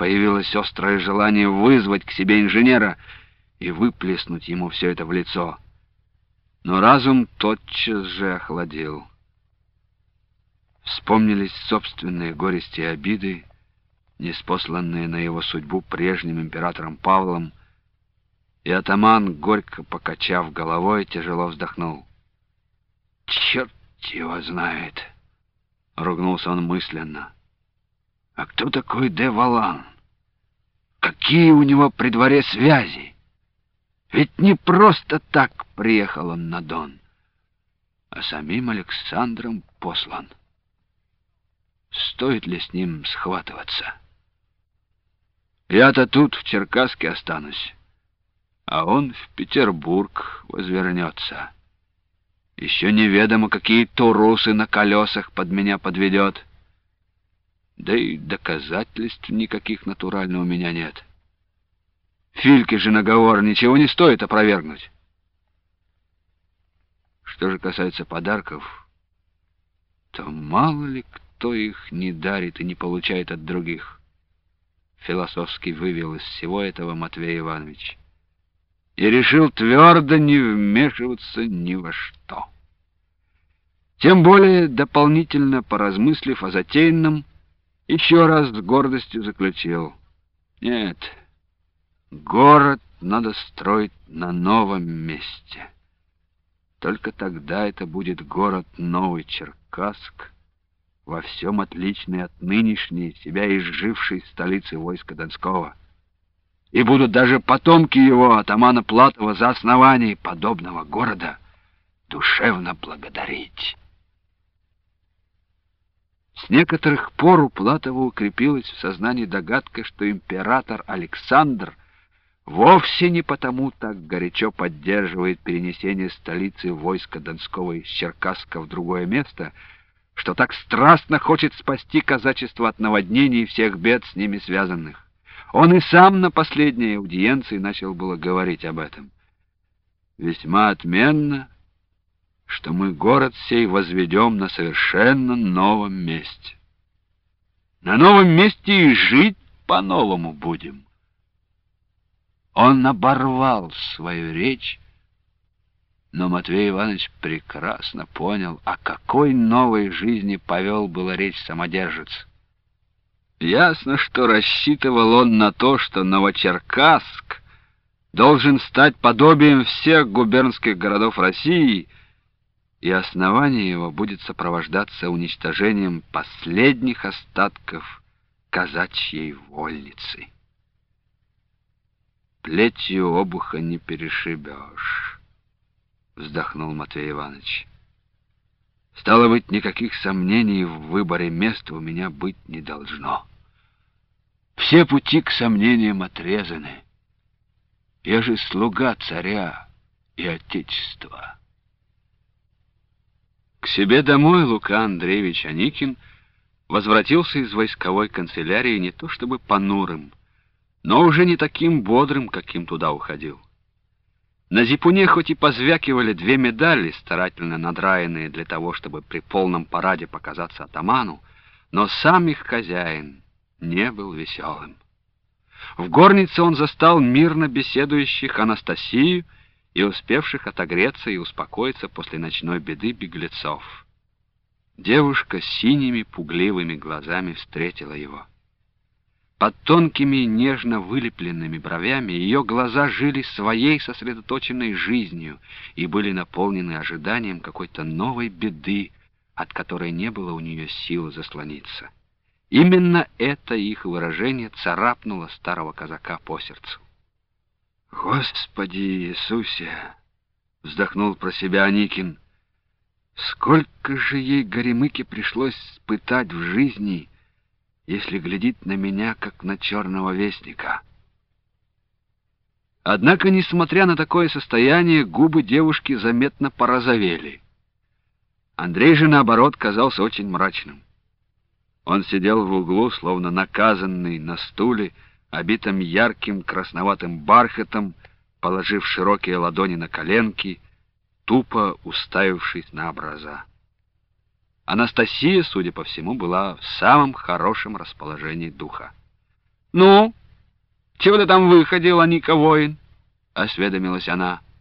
появилось острое желание вызвать к себе инженера и выплеснуть ему все это в лицо. Но разум тотчас же охладел. Вспомнились собственные горести и обиды, ниспосланные на его судьбу прежним императором Павлом, и атаман, горько покачав головой, тяжело вздохнул. «Черт его знает!» — ругнулся он мысленно. «А кто такой де Валан? Какие у него при дворе связи? Ведь не просто так приехал он на Дон, а самим Александром послан. Стоит ли с ним схватываться? Я-то тут, в Черкасске, останусь, а он в Петербург возвернется. Еще неведомо, какие турусы на колесах под меня подведет. Да и доказательств никаких натурально у меня нет. Фильке же наговор ничего не стоит опровергнуть. Что же касается подарков, то мало ли кто их не дарит и не получает от других. Философски вывел из всего этого Матвей Иванович и решил твердо не вмешиваться ни во что. Тем более, дополнительно поразмыслив о затеянном, еще раз с гордостью заключил: нет, город надо строить на новом месте. Только тогда это будет город Новый Черкасск, во всем отличный от нынешней, себя изжившей столицы войска Донского. И будут даже потомки его, атамана Платова, за основание подобного города душевно благодарить. С некоторых пор у Платова укрепилась в сознании догадка, что император Александр вовсе не потому так горячо поддерживает перенесение столицы войска Донского из Черкасска в другое место, что так страстно хочет спасти казачество от наводнений и всех бед с ними связанных. Он и сам на последней аудиенции начал было говорить об этом. Весьма отменно, что мы город сей возведем на совершенно новом месте. На новом месте и жить по-новому будем. Он оборвал свою речь, но Матвей Иванович прекрасно понял, о какой новой жизни повел было речь самодержец. Ясно, что рассчитывал он на то, что Новочеркасск должен стать подобием всех губернских городов России, и основание его будет сопровождаться уничтожением последних остатков казачьей вольницы. «Плетью обуха не перешибешь», — вздохнул Матвей Иванович. «Стало быть, никаких сомнений в выборе места у меня быть не должно. Все пути к сомнениям отрезаны. Я же слуга царя и отечества». К себе домой Лука Андреевич Аникин возвратился из войсковой канцелярии не то чтобы понурым, но уже не таким бодрым, каким туда уходил. На зипуне хоть и позвякивали 2 медали, старательно надраенные для того, чтобы при полном параде показаться атаману, но сам их хозяин не был веселым. В горнице он застал мирно беседующих Анастасию и успевших отогреться и успокоиться после ночной беды беглецов. Девушка с синими пугливыми глазами встретила его. Под тонкими нежно вылепленными бровями ее глаза жили своей сосредоточенной жизнью и были наполнены ожиданием какой-то новой беды, от которой не было у нее сил заслониться. Именно это их выражение царапнуло старого казака по сердцу. «Господи Иисусе!» — вздохнул про себя Аникин. «Сколько же ей горемыки пришлось испытать в жизни, если глядит на меня, как на черного вестника». Однако, несмотря на такое состояние, губы девушки заметно порозовели. Андрей же, наоборот, казался очень мрачным. Он сидел в углу, словно наказанный, на стуле, обитым ярким красноватым бархатом, положив широкие ладони на коленки, тупо уставившись на образа. Анастасия, судя по всему, была в самом хорошем расположении духа. «Ну, чего ты там выходила, Ника воин?» — осведомилась она.